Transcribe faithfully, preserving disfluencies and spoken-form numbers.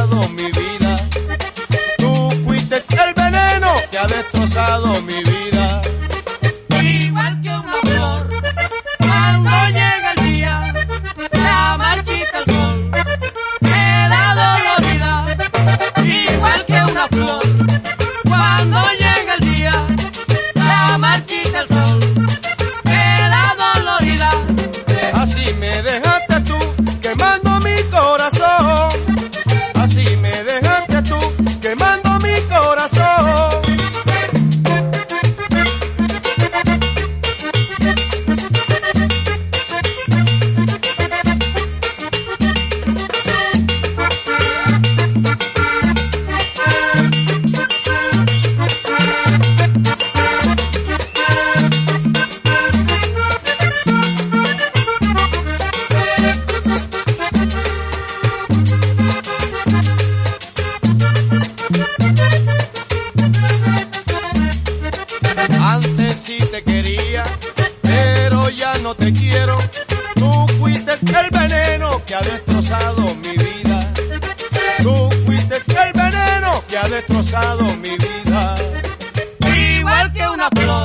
destrozado mi vida. Tú fuiste el veneno que ha destrozado mi vida. Igual que una flor, cuando llega el día, la marchita el sol, queda dolorida. Igual que una flor, cuando llega el día, la marchita el sol, queda dolorida. Así me dejaste tú quemando mi corazón. Así me dejaste tú quemando mi corazón. Antes sí te quería, pero ya no te quiero. Tú fuiste el veneno que ha destrozado mi vida. Tú fuiste el veneno que ha destrozado mi vida. Igual que una flor,